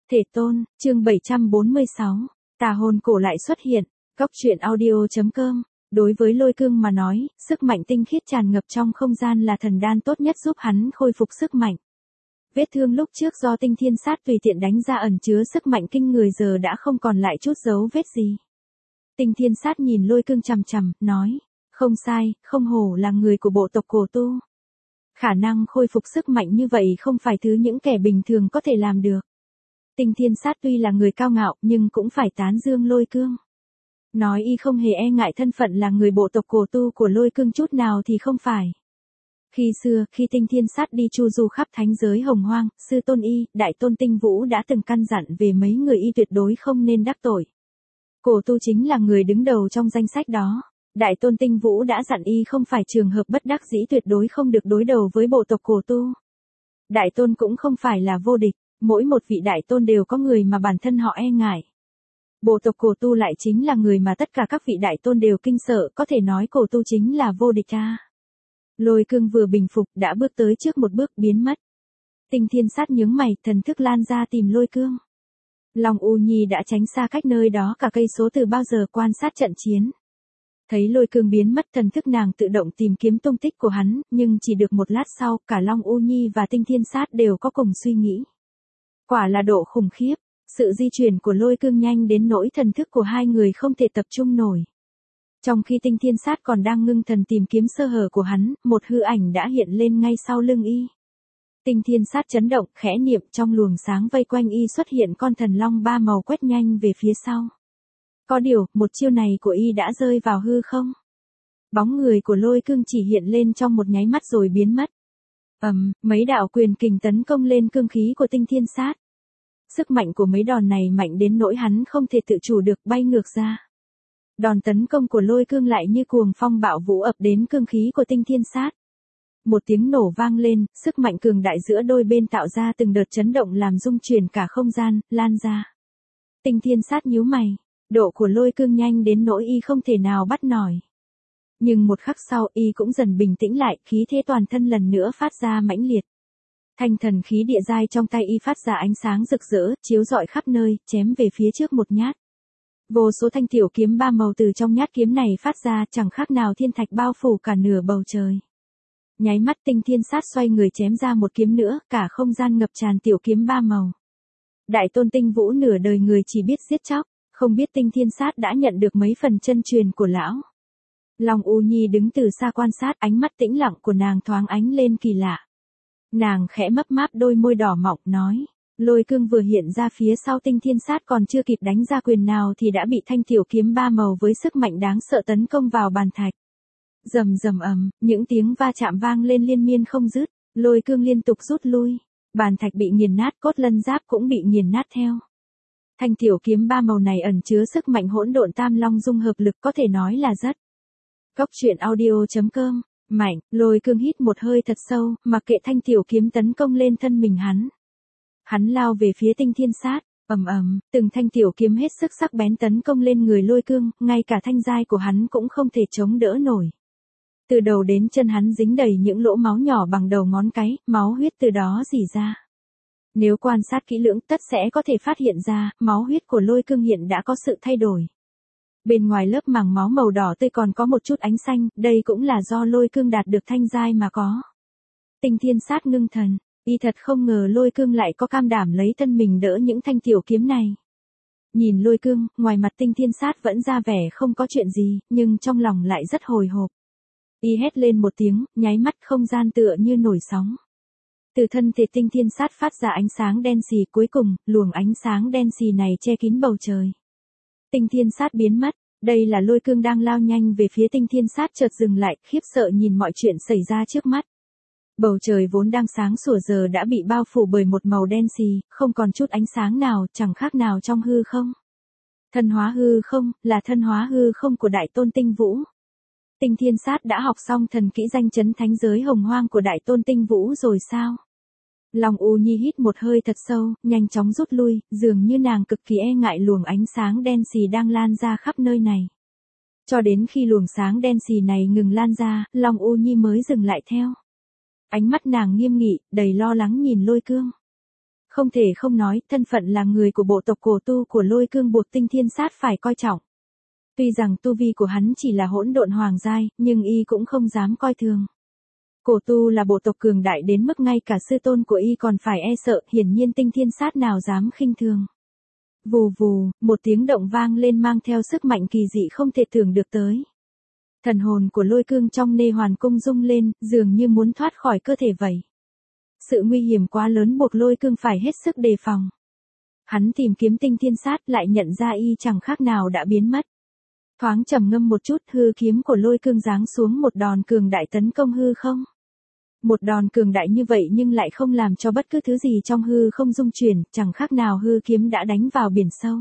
Thể tôn, chương 746, tà hồn cổ lại xuất hiện, Cóc truyện audio.com. Đối với Lôi Cương mà nói, sức mạnh tinh khiết tràn ngập trong không gian là thần đan tốt nhất giúp hắn khôi phục sức mạnh. Vết thương lúc trước do tinh thiên sát tùy tiện đánh ra ẩn chứa sức mạnh kinh người giờ đã không còn lại chút dấu vết gì. Tinh thiên sát nhìn Lôi Cương chằm chằm, nói, không sai, không hổ là người của bộ tộc cổ tu. Khả năng khôi phục sức mạnh như vậy không phải thứ những kẻ bình thường có thể làm được. Tinh thiên sát tuy là người cao ngạo nhưng cũng phải tán dương Lôi Cương. Nói y không hề e ngại thân phận là người bộ tộc cổ tu của Lôi Cương chút nào thì không phải. Khi xưa, khi tinh thiên sát đi chu du khắp thánh giới hồng hoang, sư tôn y, đại tôn tinh vũ đã từng căn dặn về mấy người y tuyệt đối không nên đắc tội. Cổ tu chính là người đứng đầu trong danh sách đó. Đại tôn tinh vũ đã dặn y không phải trường hợp bất đắc dĩ tuyệt đối không được đối đầu với bộ tộc cổ tu. Đại tôn cũng không phải là vô địch, mỗi một vị đại tôn đều có người mà bản thân họ e ngại. Bộ tộc cổ tu lại chính là người mà tất cả các vị đại tôn đều kinh sợ, có thể nói cổ tu chính là vô địch a. Lôi Cương vừa bình phục đã bước tới trước một bước biến mất. Tinh thiên sát nhướng mày, thần thức lan ra tìm Lôi Cương. Long U Nhi đã tránh xa cách nơi đó cả cây số từ bao giờ quan sát trận chiến. Thấy Lôi Cương biến mất thần thức nàng tự động tìm kiếm tung tích của hắn, nhưng chỉ được một lát sau cả Long U Nhi và Tinh thiên sát đều có cùng suy nghĩ. Quả là độ khủng khiếp, sự di chuyển của Lôi Cương nhanh đến nỗi thần thức của hai người không thể tập trung nổi. Trong khi Tinh thiên sát còn đang ngưng thần tìm kiếm sơ hở của hắn, một hư ảnh đã hiện lên ngay sau lưng y. Tinh thiên sát chấn động, khẽ niệm trong luồng sáng vây quanh y xuất hiện con thần long ba màu quét nhanh về phía sau. Có điều, một chiêu này của y đã rơi vào hư không. Bóng người của Lôi Cương chỉ hiện lên trong một nháy mắt rồi biến mất. Mấy đạo quyền kình tấn công lên cương khí của tinh thiên sát. Sức mạnh của mấy đòn này mạnh đến nỗi hắn không thể tự chủ được bay ngược ra. Đòn tấn công của Lôi Cương lại như cuồng phong bạo vũ ập đến cương khí của tinh thiên sát. Một tiếng nổ vang lên, sức mạnh cường đại giữa đôi bên tạo ra từng đợt chấn động làm rung chuyển cả không gian, lan ra. Tinh thiên sát nhíu mày, độ của Lôi Cương nhanh đến nỗi y không thể nào bắt nổi. Nhưng một khắc sau y cũng dần bình tĩnh lại, khí thế toàn thân lần nữa phát ra mãnh liệt. Thanh thần khí địa giai trong tay y phát ra ánh sáng rực rỡ, chiếu rọi khắp nơi, chém về phía trước một nhát. Vô số thanh tiểu kiếm ba màu từ trong nhát kiếm này phát ra chẳng khác nào thiên thạch bao phủ cả nửa bầu trời. Nháy mắt tinh thiên sát xoay người chém ra một kiếm nữa, cả không gian ngập tràn tiểu kiếm ba màu. Đại tôn tinh vũ nửa đời người chỉ biết giết chóc, không biết tinh thiên sát đã nhận được mấy phần chân truyền của lão. Long U Nhi đứng từ xa quan sát, ánh mắt tĩnh lặng của nàng thoáng ánh lên kỳ lạ. Nàng khẽ mấp máp đôi môi đỏ mọng nói, Lôi Cương vừa hiện ra phía sau tinh thiên sát còn chưa kịp đánh ra quyền nào thì đã bị thanh tiểu kiếm ba màu với sức mạnh đáng sợ tấn công vào bàn thạch. Rầm rầm những tiếng va chạm vang lên liên miên không dứt, Lôi Cương liên tục rút lui, bàn thạch bị nghiền nát, cốt lân giáp cũng bị nghiền nát theo. Thanh tiểu kiếm ba màu này ẩn chứa sức mạnh hỗn độn tam long dung hợp lực có thể nói là rất. Cóc truyện audio.com. Mạnh, Lôi Cương hít một hơi thật sâu, mặc kệ thanh tiểu kiếm tấn công lên thân mình hắn. Hắn lao về phía tinh thiên sát, từng thanh tiểu kiếm hết sức sắc bén tấn công lên người Lôi Cương, ngay cả thanh giai của hắn cũng không thể chống đỡ nổi. Từ đầu đến chân hắn dính đầy những lỗ máu nhỏ bằng đầu ngón cái, máu huyết từ đó rỉ ra. Nếu quan sát kỹ lưỡng tất sẽ có thể phát hiện ra, máu huyết của Lôi Cương hiện đã có sự thay đổi. Bên ngoài lớp màng máu màu đỏ tươi còn có một chút ánh xanh, đây cũng là do Lôi Cương đạt được thanh giai mà có. Tinh thiên sát ngưng thần, y thật không ngờ Lôi Cương lại có cam đảm lấy thân mình đỡ những thanh tiểu kiếm này. Nhìn Lôi Cương, ngoài mặt tinh thiên sát vẫn ra vẻ không có chuyện gì, nhưng trong lòng lại rất hồi hộp. Y hét lên một tiếng, nháy mắt không gian tựa như nổi sóng. Từ thân thể tinh thiên sát phát ra ánh sáng đen xì, cuối cùng, luồng ánh sáng đen xì này che kín bầu trời. Tinh thiên sát biến mất, đây là Lôi Cương đang lao nhanh về phía tinh thiên sát chợt dừng lại, khiếp sợ nhìn mọi chuyện xảy ra trước mắt. Bầu trời vốn đang sáng sủa giờ đã bị bao phủ bởi một màu đen xì, không còn chút ánh sáng nào, chẳng khác nào trong hư không. Thân hóa hư không, là thân hóa hư không của đại tôn tinh vũ. Tinh thiên sát đã học xong thần kỹ danh chấn thánh giới hồng hoang của đại tôn tinh vũ rồi sao? Long U Nhi hít một hơi thật sâu, nhanh chóng rút lui, dường như nàng cực kỳ e ngại luồng ánh sáng đen xì đang lan ra khắp nơi này. Cho đến khi luồng sáng đen xì này ngừng lan ra, Long U Nhi mới dừng lại theo. Ánh mắt nàng nghiêm nghị, đầy lo lắng nhìn Lôi Cương. Không thể không nói, thân phận là người của bộ tộc cổ tu của lôi cương buộc Tinh Thiên Sát phải coi trọng. Tuy rằng tu vi của hắn chỉ là hỗn độn hoàng giai, nhưng y cũng không dám coi thường. Cổ tu là bộ tộc cường đại đến mức ngay cả sư tôn của y còn phải e sợ, hiển nhiên Tinh Thiên Sát nào dám khinh thường. Vù vù, một tiếng động vang lên mang theo sức mạnh kỳ dị không thể tưởng được tới. Thần hồn của lôi cương trong nê hoàn cung rung lên, dường như muốn thoát khỏi cơ thể vậy. Sự nguy hiểm quá lớn buộc lôi cương phải hết sức đề phòng. Hắn tìm kiếm Tinh Thiên Sát lại nhận ra y chẳng khác nào đã biến mất. Thoáng trầm ngâm một chút, hư kiếm của lôi cương giáng xuống một đòn cường đại tấn công hư không. Một đòn cường đại như vậy nhưng lại không làm cho bất cứ thứ gì trong hư không rung chuyển, chẳng khác nào hư kiếm đã đánh vào biển sâu.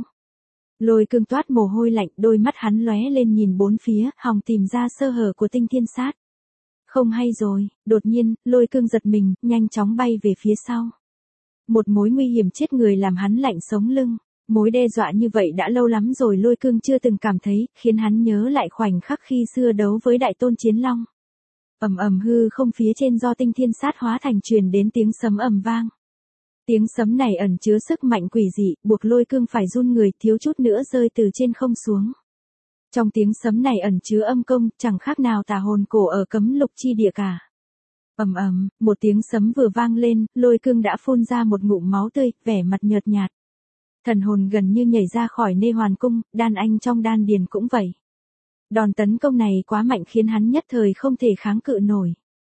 Lôi cương toát mồ hôi lạnh, đôi mắt hắn lóe lên nhìn bốn phía, hòng tìm ra sơ hở của Tinh Thiên Sát. Không hay rồi, đột nhiên, lôi cương giật mình, nhanh chóng bay về phía sau. Một mối nguy hiểm chết người làm hắn lạnh sống lưng. Mối đe dọa như vậy đã lâu lắm rồi lôi cương chưa từng cảm thấy, khiến hắn nhớ lại khoảnh khắc khi xưa đấu với đại tôn chiến long. Ầm ầm hư không phía trên do Tinh Thiên Sát hóa thành truyền đến tiếng sấm ầm vang. Tiếng sấm này ẩn chứa sức mạnh quỷ dị, buộc lôi cương phải run người, thiếu chút nữa rơi từ trên không xuống. Trong tiếng sấm này ẩn chứa âm công, chẳng khác nào tà hồn cổ ở cấm lục chi địa cả. Ầm ầm, một tiếng sấm vừa vang lên, lôi cương đã phun ra một ngụm máu tươi, vẻ mặt nhợt nhạt. Thần hồn gần như nhảy ra khỏi nê hoàn cung, đan anh trong đan điền cũng vậy. Đòn tấn công này quá mạnh khiến hắn nhất thời không thể kháng cự nổi.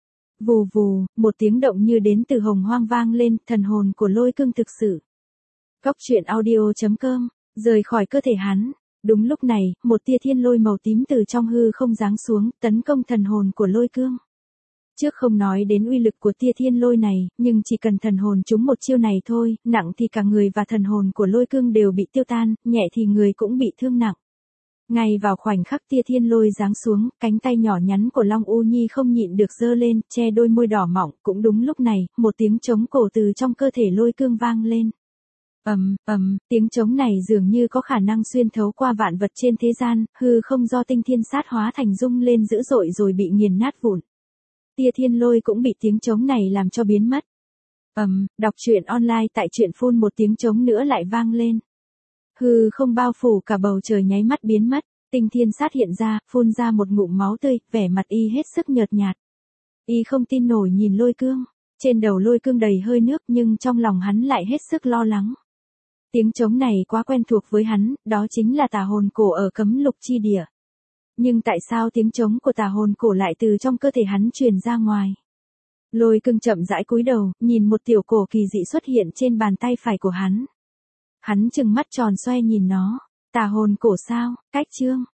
Vù vù, một tiếng động như đến từ hồng hoang vang lên, thần hồn của lôi cương thực sự. Cóc truyện audio.com, rời khỏi cơ thể hắn. Đúng lúc này, một tia thiên lôi màu tím từ trong hư không giáng xuống, tấn công thần hồn của lôi cương. Trước không nói đến uy lực của tia thiên lôi này, nhưng chỉ cần thần hồn trúng một chiêu này thôi, nặng thì cả người và thần hồn của lôi cương đều bị tiêu tan, nhẹ thì người cũng bị thương nặng. Ngay vào khoảnh khắc tia thiên lôi giáng xuống, cánh tay nhỏ nhắn của Long U Nhi không nhịn được giơ lên, che đôi môi đỏ mọng, cũng đúng lúc này, một tiếng trống cổ từ trong cơ thể lôi cương vang lên. Tiếng trống này dường như có khả năng xuyên thấu qua vạn vật trên thế gian, hư không do Tinh Thiên Sát hóa thành rung lên dữ dội rồi bị nghiền nát vụn. Tia thiên lôi cũng bị tiếng trống này làm cho biến mất. Đọc truyện online tại truyện phun, một tiếng trống nữa lại vang lên. Hư không bao phủ cả bầu trời nháy mắt biến mất, Tinh Thiên Sát hiện ra, phun ra một ngụm máu tươi, vẻ mặt y hết sức nhợt nhạt. Y không tin nổi nhìn lôi cương, trên đầu lôi cương đầy hơi nước nhưng trong lòng hắn lại hết sức lo lắng. Tiếng trống này quá quen thuộc với hắn, đó chính là tà hồn cổ ở cấm lục chi địa. Nhưng tại sao tiếng trống của tà hồn cổ lại từ trong cơ thể hắn truyền ra ngoài? Lôi cương chậm rãi cúi đầu, nhìn một tiểu cổ kỳ dị xuất hiện trên bàn tay phải của hắn. Hắn trừng mắt tròn xoe nhìn nó. Tà hồn cổ sao? Cách chương.